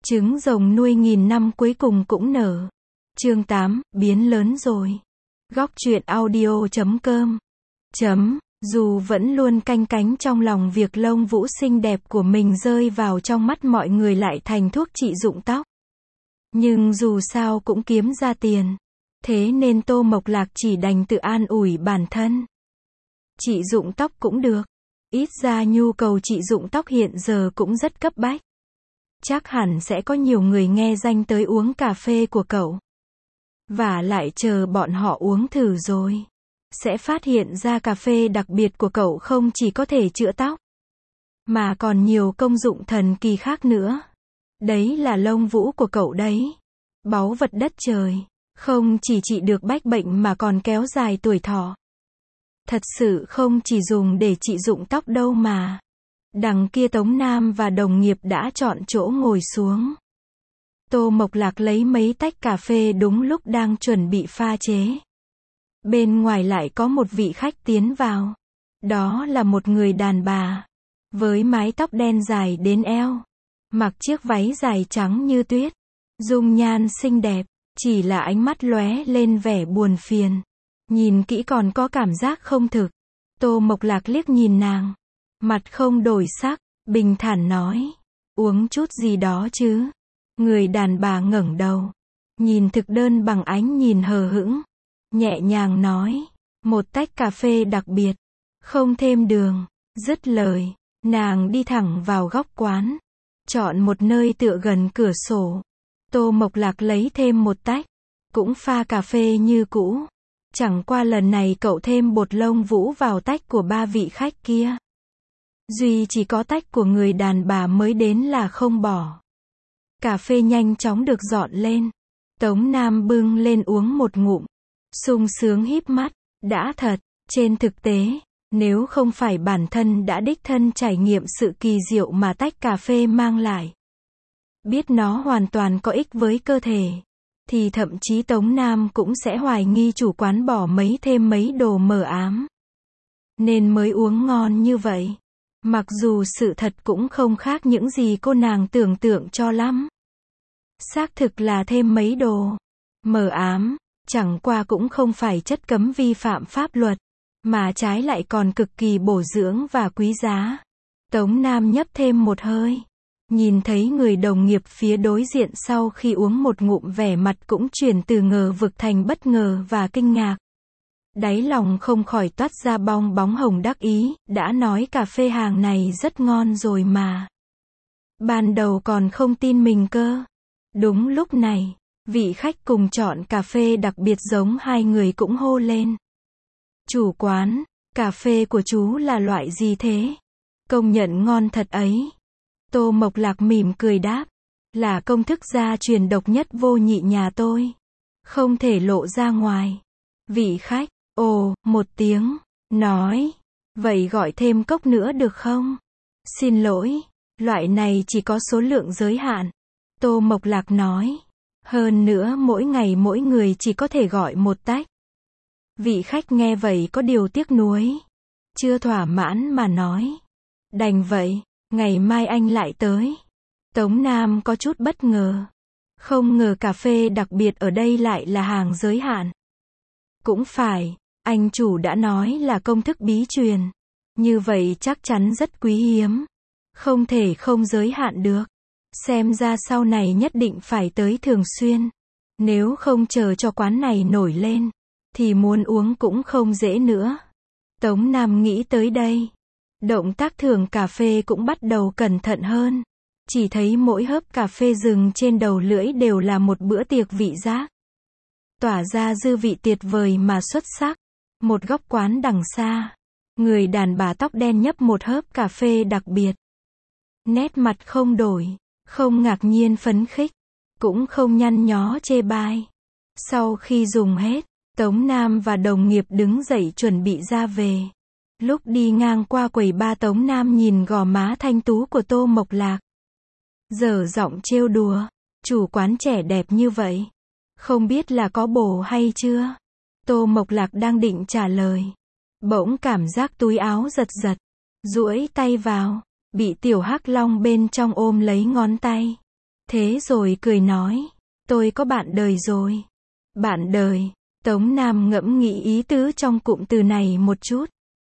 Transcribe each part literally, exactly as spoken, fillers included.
Trứng rồng nuôi nghìn năm cuối cùng cũng nở. Chương tám, biến lớn rồi. Góc truyện audio chấm com. Chấm, dù vẫn luôn canh cánh trong lòng việc lông vũ xinh đẹp của mình rơi vào trong mắt mọi người lại thành thuốc trị rụng tóc. Nhưng dù sao cũng kiếm ra tiền. Thế nên Tô Mộc Lạc chỉ đành tự an ủi bản thân. Trị rụng tóc cũng được. Ít ra nhu cầu trị rụng tóc hiện giờ cũng rất cấp bách. Chắc hẳn sẽ có nhiều người nghe danh tới uống cà phê của cậu. Và lại chờ bọn họ uống thử rồi. Sẽ phát hiện ra cà phê đặc biệt của cậu không chỉ có thể chữa tóc. Mà còn nhiều công dụng thần kỳ khác nữa. Đấy là lông vũ của cậu đấy. Báu vật đất trời. Không chỉ trị được bách bệnh mà còn kéo dài tuổi thọ. Thật sự không chỉ dùng để trị rụng tóc đâu mà. Đằng kia Tống Nam và đồng nghiệp đã chọn chỗ ngồi xuống. Tô Mộc Lạc lấy mấy tách cà phê đúng lúc đang chuẩn bị pha chế. Bên ngoài lại có một vị khách tiến vào. Đó là một người đàn bà. Với mái tóc đen dài đến eo. Mặc chiếc váy dài trắng như tuyết. Dung nhan xinh đẹp. Chỉ là ánh mắt lóe lên vẻ buồn phiền. Nhìn kỹ còn có cảm giác không thực. Tô Mộc Lạc liếc nhìn nàng. Mặt không đổi sắc, bình thản nói. Uống chút gì đó chứ. Người đàn bà ngẩng đầu. Nhìn thực đơn bằng ánh nhìn hờ hững. Nhẹ nhàng nói. Một tách cà phê đặc biệt. Không thêm đường. Dứt lời. Nàng đi thẳng vào góc quán. Chọn một nơi tựa gần cửa sổ. Tô Mộc Lạc lấy thêm một tách. Cũng pha cà phê như cũ. Chẳng qua lần này cậu thêm bột lông vũ vào tách của ba vị khách kia. Duy chỉ có tách của người đàn bà mới đến là không bỏ. Cà phê nhanh chóng được dọn lên. Tống Nam bưng lên uống một ngụm. Sung sướng híp mắt. Đã thật, trên thực tế, nếu không phải bản thân đã đích thân trải nghiệm sự kỳ diệu mà tách cà phê mang lại. Biết nó hoàn toàn có ích với cơ thể. Thì thậm chí Tống Nam cũng sẽ hoài nghi chủ quán bỏ mấy thêm mấy đồ mờ ám. Nên mới uống ngon như vậy. Mặc dù sự thật cũng không khác những gì cô nàng tưởng tượng cho lắm. Xác thực là thêm mấy đồ mờ ám, chẳng qua cũng không phải chất cấm vi phạm pháp luật, mà trái lại còn cực kỳ bổ dưỡng và quý giá. Tống Nam nhấp thêm một hơi. Nhìn thấy người đồng nghiệp phía đối diện sau khi uống một ngụm vẻ mặt cũng chuyển từ ngờ vực thành bất ngờ và kinh ngạc. Đáy lòng không khỏi toát ra bong bóng hồng đắc ý, đã nói cà phê hàng này rất ngon rồi mà. Ban đầu còn không tin mình cơ. Đúng lúc này, vị khách cùng chọn cà phê đặc biệt giống hai người cũng hô lên. Chủ quán, cà phê của chú là loại gì thế? Công nhận ngon thật ấy. Tô Mộc Lạc mỉm cười đáp. Là công thức gia truyền độc nhất vô nhị nhà tôi. Không thể lộ ra ngoài. Vị khách, ồ, một tiếng, nói. Vậy gọi thêm cốc nữa được không? Xin lỗi, loại này chỉ có số lượng giới hạn. Tô Mộc Lạc nói. Hơn nữa mỗi ngày mỗi người chỉ có thể gọi một tách. Vị khách nghe vậy có điều tiếc nuối. Chưa thỏa mãn mà nói. Đành vậy. Ngày mai anh lại tới. Tống Nam có chút bất ngờ. Không ngờ cà phê đặc biệt ở đây lại là hàng giới hạn. Cũng phải, anh chủ đã nói là công thức bí truyền. Như vậy chắc chắn rất quý hiếm. Không thể không giới hạn được. Xem ra sau này nhất định phải tới thường xuyên. Nếu không chờ cho quán này nổi lên, thì muốn uống cũng không dễ nữa. Tống Nam nghĩ tới đây. Động tác thưởng cà phê cũng bắt đầu cẩn thận hơn. Chỉ thấy mỗi hớp cà phê rừng trên đầu lưỡi đều là một bữa tiệc vị giác. Tỏa ra dư vị tuyệt vời mà xuất sắc. Một góc quán đằng xa. Người đàn bà tóc đen nhấp một hớp cà phê đặc biệt. Nét mặt không đổi. Không ngạc nhiên phấn khích. Cũng không nhăn nhó chê bai. Sau khi dùng hết, Tống Nam và đồng nghiệp đứng dậy chuẩn bị ra về. Lúc đi ngang qua quầy ba Tống Nam nhìn gò má thanh tú của Tô Mộc Lạc. Dở giọng trêu đùa. Chủ quán trẻ đẹp như vậy. Không biết là có bồ hay chưa? Tô Mộc Lạc đang định trả lời. Bỗng cảm giác túi áo giật giật. Duỗi tay vào. Bị tiểu hắc long bên trong ôm lấy ngón tay. Thế rồi cười nói, tôi có bạn đời rồi. Bạn đời. Tống Nam ngẫm nghĩ ý tứ trong cụm từ này một chút.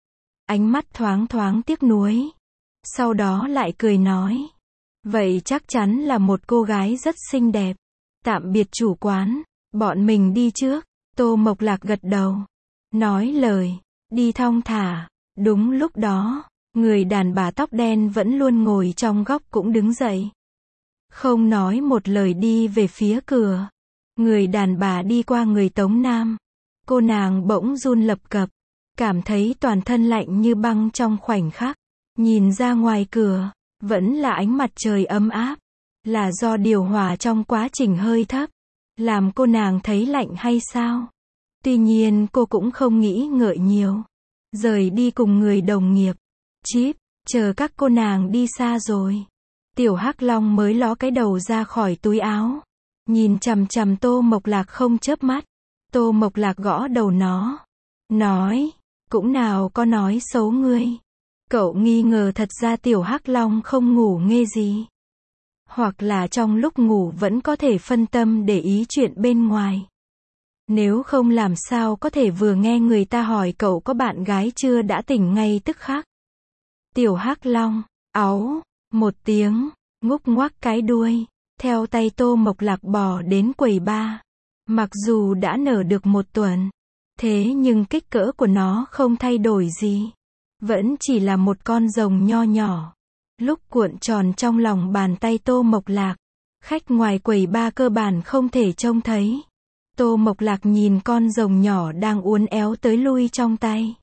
Ánh mắt thoáng thoáng tiếc nuối. Sau đó lại cười nói, vậy chắc chắn là một cô gái rất xinh đẹp. Tạm biệt chủ quán, bọn mình đi trước. Tô Mộc Lạc gật đầu. Nói lời, đi thong thả. Đúng lúc đó, người đàn bà tóc đen vẫn luôn ngồi trong góc cũng đứng dậy. Không nói một lời đi về phía cửa. Người đàn bà đi qua người Tống Nam. Cô nàng bỗng run lập cập. Cảm thấy toàn thân lạnh như băng trong khoảnh khắc. Nhìn ra ngoài cửa, vẫn là ánh mặt trời ấm áp. Là do điều hòa trong quá trình hơi thấp. Làm cô nàng thấy lạnh hay sao? Tuy nhiên cô cũng không nghĩ ngợi nhiều. Rời đi cùng người đồng nghiệp. Chíp, chờ các cô nàng đi xa rồi. Tiểu Hắc Long mới ló cái đầu ra khỏi túi áo. Nhìn chằm chằm Tô Mộc Lạc không chớp mắt. Tô Mộc Lạc gõ đầu nó. Nói, cũng nào có nói xấu ngươi. Cậu nghi ngờ thật ra Tiểu Hắc Long không ngủ nghe gì. Hoặc là trong lúc ngủ vẫn có thể phân tâm để ý chuyện bên ngoài. Nếu không làm sao có thể vừa nghe người ta hỏi cậu có bạn gái chưa đã tỉnh ngay tức khắc. Tiểu Hắc Long, áu, một tiếng, ngúc ngoác cái đuôi, theo tay Tô Mộc Lạc bò đến quầy bar. Mặc dù đã nở được một tuần, thế nhưng kích cỡ của nó không thay đổi gì. Vẫn chỉ là một con rồng nho nhỏ. Lúc cuộn tròn trong lòng bàn tay Tô Mộc Lạc, khách ngoài quầy bar cơ bản không thể trông thấy. Tô Mộc Lạc nhìn con rồng nhỏ đang uốn éo tới lui trong tay.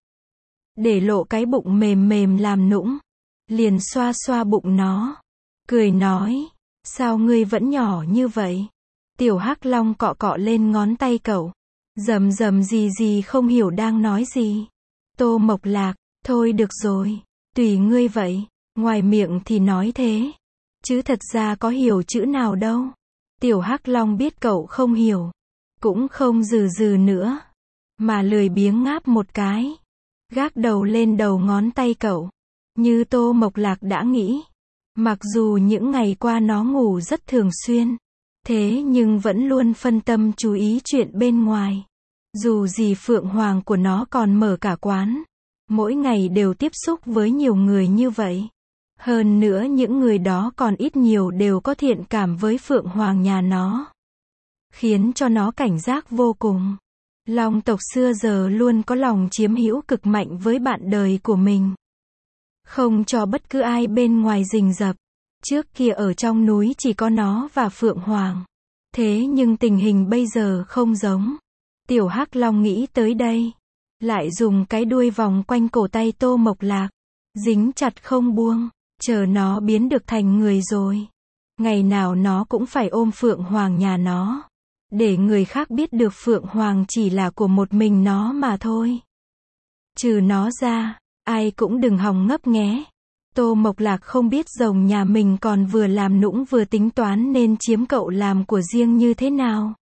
Để lộ cái bụng mềm mềm làm nũng. Liền xoa xoa bụng nó. Cười nói, sao ngươi vẫn nhỏ như vậy? Tiểu Hắc Long cọ cọ lên ngón tay cậu. Rầm rầm gì gì không hiểu đang nói gì. Tô Mộc Lạc, thôi được rồi, tùy ngươi vậy. Ngoài miệng thì nói thế. Chứ thật ra có hiểu chữ nào đâu. Tiểu Hắc Long biết cậu không hiểu. Cũng không dừ dừ nữa. Mà lười biếng ngáp một cái. Gác đầu lên đầu ngón tay cậu. Như Tô Mộc Lạc đã nghĩ. Mặc dù những ngày qua nó ngủ rất thường xuyên. Thế nhưng vẫn luôn phân tâm chú ý chuyện bên ngoài. Dù gì Phượng Hoàng của nó còn mở cả quán. Mỗi ngày đều tiếp xúc với nhiều người như vậy. Hơn nữa những người đó còn ít nhiều đều có thiện cảm với Phượng Hoàng nhà nó. Khiến cho nó cảnh giác vô cùng. Long tộc xưa giờ luôn có lòng chiếm hữu cực mạnh với bạn đời của mình. Không cho bất cứ ai bên ngoài rình rập. Trước kia ở trong núi chỉ có nó và Phượng Hoàng. Thế nhưng tình hình bây giờ không giống. Tiểu Hắc Long nghĩ tới đây. Lại dùng cái đuôi vòng quanh cổ tay Tô Mộc Lạc. Dính chặt không buông. Chờ nó biến được thành người rồi. Ngày nào nó cũng phải ôm Phượng Hoàng nhà nó. Để người khác biết được Phượng Hoàng chỉ là của một mình nó mà thôi. Trừ nó ra, ai cũng đừng hòng ngấp nghé. Tô Mộc Lạc không biết rồng nhà mình còn vừa làm nũng vừa tính toán nên chiếm cậu làm của riêng như thế nào.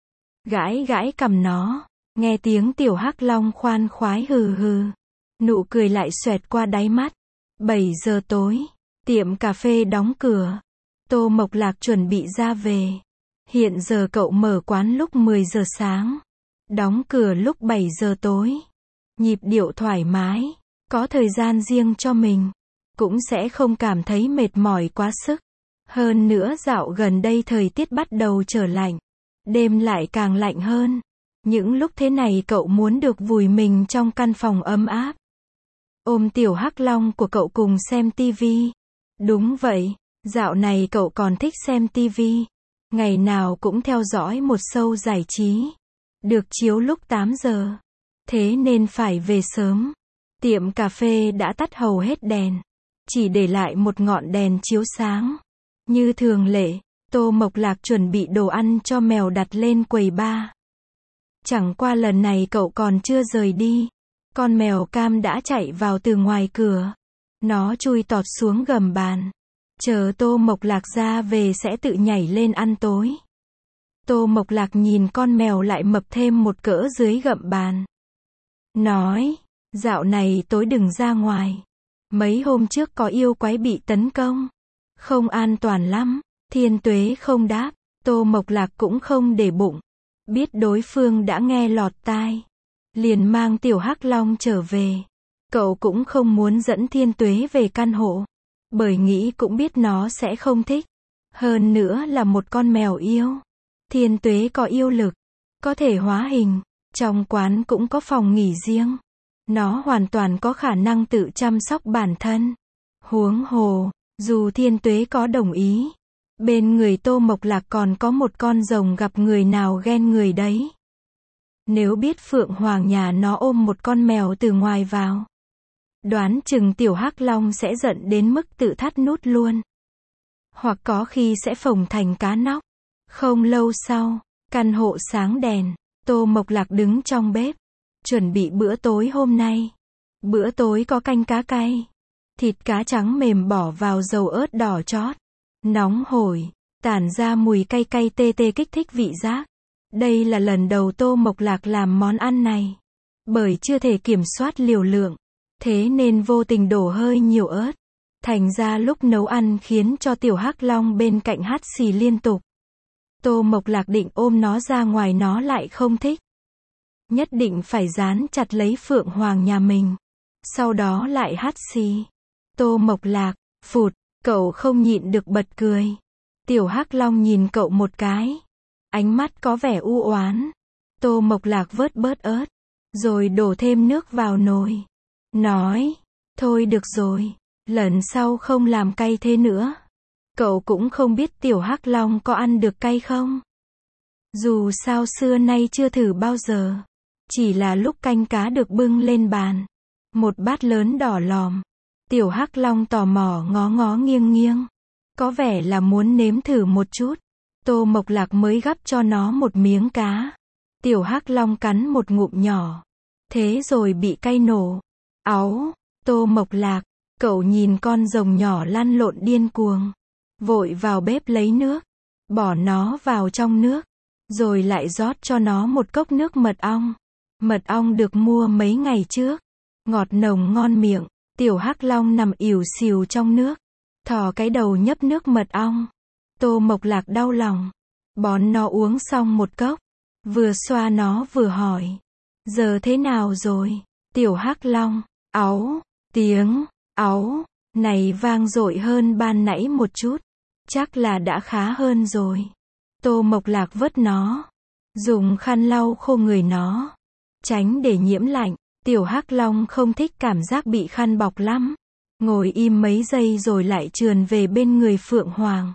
Gãi gãi cằm nó, nghe tiếng Tiểu Hắc Long khoan khoái hừ hừ. Nụ cười lại xoẹt qua đáy mắt. bảy giờ tối, tiệm cà phê đóng cửa. Tô Mộc Lạc chuẩn bị ra về. Hiện giờ cậu mở quán lúc mười giờ sáng. Đóng cửa lúc bảy giờ tối. Nhịp điệu thoải mái. Có thời gian riêng cho mình. Cũng sẽ không cảm thấy mệt mỏi quá sức. Hơn nữa dạo gần đây thời tiết bắt đầu trở lạnh. Đêm lại càng lạnh hơn. Những lúc thế này cậu muốn được vùi mình trong căn phòng ấm áp. Ôm Tiểu Hắc Long của cậu cùng xem tivi. Đúng vậy, dạo này cậu còn thích xem tivi. Ngày nào cũng theo dõi một show giải trí. Được chiếu lúc tám giờ. Thế nên phải về sớm. Tiệm cà phê đã tắt hầu hết đèn. Chỉ để lại một ngọn đèn chiếu sáng. Như thường lệ, Tô Mộc Lạc chuẩn bị đồ ăn cho mèo đặt lên quầy bar. Chẳng qua lần này cậu còn chưa rời đi. Con mèo cam đã chạy vào từ ngoài cửa. Nó chui tọt xuống gầm bàn. Chờ Tô Mộc Lạc ra về sẽ tự nhảy lên ăn tối. Tô Mộc Lạc nhìn con mèo lại mập thêm một cỡ dưới gầm bàn. Nói, dạo này tối đừng ra ngoài. Mấy hôm trước có yêu quái bị tấn công. Không an toàn lắm. Thiên Tuế không đáp, Tô Mộc Lạc cũng không để bụng. Biết đối phương đã nghe lọt tai. Liền mang tiểu hắc long trở về. Cậu cũng không muốn dẫn Thiên Tuế về căn hộ. Bởi nghĩ cũng biết nó sẽ không thích. Hơn nữa là một con mèo yêu. Thiên Tuế có yêu lực. Có thể hóa hình. Trong quán cũng có phòng nghỉ riêng. Nó hoàn toàn có khả năng tự chăm sóc bản thân. Huống hồ, dù Thiên Tuế có đồng ý. Bên người Tô Mộc Lạc còn có một con rồng gặp người nào ghen người đấy. Nếu biết Phượng Hoàng nhà nó ôm một con mèo từ ngoài vào. Đoán chừng tiểu hắc long sẽ giận đến mức tự thắt nút luôn. Hoặc có khi sẽ phồng thành cá nóc. Không lâu sau, căn hộ sáng đèn. Tô Mộc Lạc đứng trong bếp. Chuẩn bị bữa tối hôm nay. Bữa tối có canh cá cay. Thịt cá trắng mềm bỏ vào dầu ớt đỏ chót. Nóng hổi. Tản ra mùi cay cay tê tê kích thích vị giác. Đây là lần đầu Tô Mộc Lạc làm món ăn này. Bởi chưa thể kiểm soát liều lượng. Thế nên vô tình đổ hơi nhiều ớt. Thành ra lúc nấu ăn khiến cho tiểu hắc long bên cạnh hắt xì liên tục. Tô Mộc Lạc định ôm nó ra ngoài nó lại không thích. Nhất định phải dán chặt lấy Phượng Hoàng nhà mình. Sau đó lại hắt xì. Tô Mộc Lạc, phụt, cậu không nhịn được bật cười. Tiểu hắc long nhìn cậu một cái. Ánh mắt có vẻ u oán. Tô Mộc Lạc vớt bớt ớt. Rồi đổ thêm nước vào nồi. Nói, thôi được rồi. Lần sau không làm cay thế nữa. Cậu cũng không biết tiểu hắc long có ăn được cay không. Dù sao xưa nay chưa thử bao giờ. Chỉ là lúc canh cá được bưng lên bàn. Một bát lớn đỏ lòm. Tiểu hắc long tò mò ngó ngó nghiêng nghiêng. Có vẻ là muốn nếm thử một chút. Tô Mộc Lạc mới gắp cho nó một miếng cá. Tiểu hắc long cắn một ngụm nhỏ. Thế rồi bị cay nổ. Áu, Tô Mộc Lạc, cậu nhìn con rồng nhỏ lăn lộn điên cuồng. Vội vào bếp lấy nước. Bỏ nó vào trong nước. Rồi lại rót cho nó một cốc nước mật ong. Mật ong được mua mấy ngày trước. Ngọt nồng ngon miệng. Tiểu hắc long nằm ỉu xìu trong nước. Thò cái đầu nhấp nước mật ong. Tô Mộc Lạc đau lòng. Bón nó uống xong một cốc. Vừa xoa nó vừa hỏi. Giờ thế nào rồi? Tiểu hắc long. Áu. Tiếng. Áu. Này vang dội hơn ban nãy một chút. Chắc là đã khá hơn rồi. Tô Mộc Lạc vớt nó. Dùng khăn lau khô người nó. Tránh để nhiễm lạnh. Tiểu hắc long không thích cảm giác bị khăn bọc lắm. Ngồi im mấy giây rồi lại trườn về bên người Phượng Hoàng.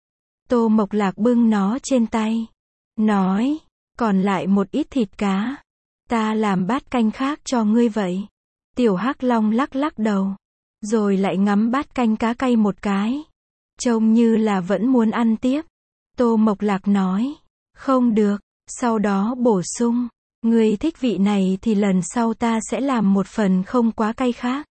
Tô Mộc Lạc bưng nó trên tay. Nói, còn lại một ít thịt cá. Ta làm bát canh khác cho ngươi vậy. Tiểu hắc long lắc lắc đầu. Rồi lại ngắm bát canh cá cay một cái. Trông như là vẫn muốn ăn tiếp. Tô Mộc Lạc nói. Không được. Sau đó bổ sung. Ngươi thích vị này thì lần sau ta sẽ làm một phần không quá cay khác.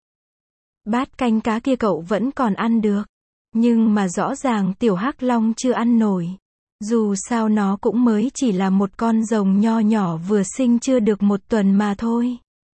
Bát canh cá kia cậu vẫn còn ăn được. Nhưng mà rõ ràng tiểu hắc long chưa ăn nổi. Dù sao nó cũng mới chỉ là một con rồng nho nhỏ vừa sinh chưa được một tuần mà thôi.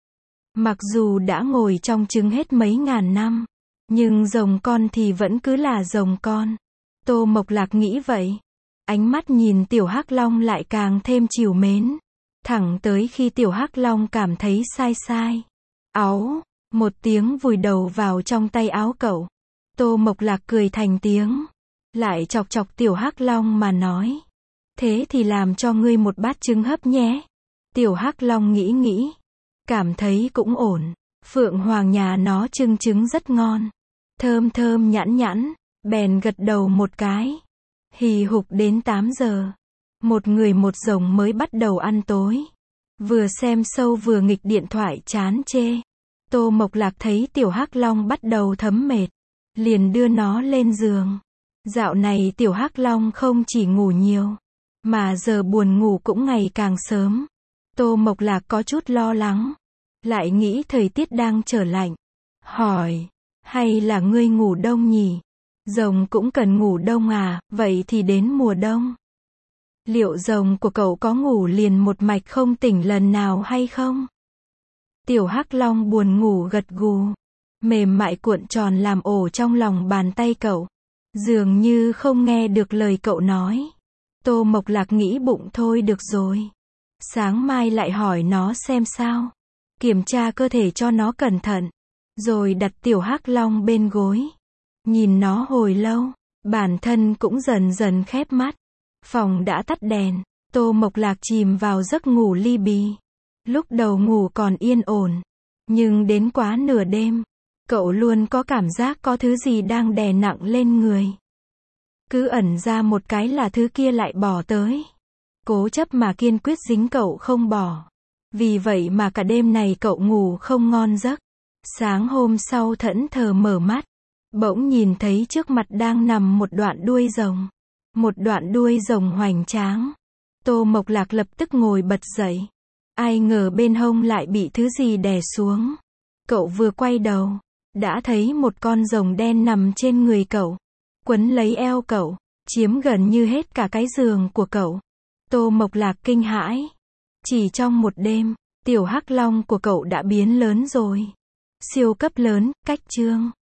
Mặc dù đã ngồi trong trứng hết mấy ngàn năm. Nhưng rồng con thì vẫn cứ là rồng con. Tô Mộc Lạc nghĩ vậy. Ánh mắt nhìn tiểu hắc long lại càng thêm trìu mến. Thẳng tới khi tiểu hắc long cảm thấy sai sai. Áu, một tiếng vùi đầu vào trong tay áo cậu. Tô Mộc Lạc cười thành tiếng. Lại chọc chọc tiểu hắc long mà nói. Thế thì làm cho ngươi một bát trứng hấp nhé. Tiểu hắc long nghĩ nghĩ. Cảm thấy cũng ổn. Phượng Hoàng nhà nó trưng trứng rất ngon. Thơm thơm nhãn nhãn. Bèn gật đầu một cái. Hì hục đến tám giờ. Một người một rồng mới bắt đầu ăn tối. Vừa xem show vừa nghịch điện thoại chán chê. Tô Mộc Lạc thấy tiểu hắc long bắt đầu thấm mệt. Liền đưa nó lên giường. Dạo này tiểu hắc long không chỉ ngủ nhiều. Mà giờ buồn ngủ cũng ngày càng sớm. Tô Mộc Lạc có chút lo lắng. Lại nghĩ thời tiết đang trở lạnh. Hỏi. Hay là ngươi ngủ đông nhỉ? Rồng cũng cần ngủ đông à, vậy thì đến mùa đông. Liệu rồng của cậu có ngủ liền một mạch không tỉnh lần nào hay không? Tiểu hắc long buồn ngủ gật gù. Mềm mại cuộn tròn làm ổ trong lòng bàn tay cậu. Dường như không nghe được lời cậu nói. Tô Mộc Lạc nghĩ bụng thôi được rồi. Sáng mai lại hỏi nó xem sao. Kiểm tra cơ thể cho nó cẩn thận. Rồi đặt tiểu hắc long bên gối. Nhìn nó hồi lâu. Bản thân cũng dần dần khép mắt. Phòng đã tắt đèn. Tô Mộc Lạc chìm vào giấc ngủ li bì. Lúc đầu ngủ còn yên ổn. Nhưng đến quá nửa đêm. Cậu luôn có cảm giác có thứ gì đang đè nặng lên người. Cứ ẩn ra một cái là thứ kia lại bỏ tới. Cố chấp mà kiên quyết dính cậu không bỏ. Vì vậy mà cả đêm này cậu ngủ không ngon giấc. Sáng hôm sau thẫn thờ mở mắt. Bỗng nhìn thấy trước mặt đang nằm một đoạn đuôi rồng. Một đoạn đuôi rồng hoành tráng. Tô Mộc Lạc lập tức ngồi bật dậy. Ai ngờ bên hông lại bị thứ gì đè xuống. Cậu vừa quay đầu. Đã thấy một con rồng đen nằm trên người cậu. Quấn lấy eo cậu. Chiếm gần như hết cả cái giường của cậu. Tô Mộc Lạc kinh hãi. Chỉ trong một đêm, tiểu hắc long của cậu đã biến lớn rồi. Siêu cấp lớn, cách chương.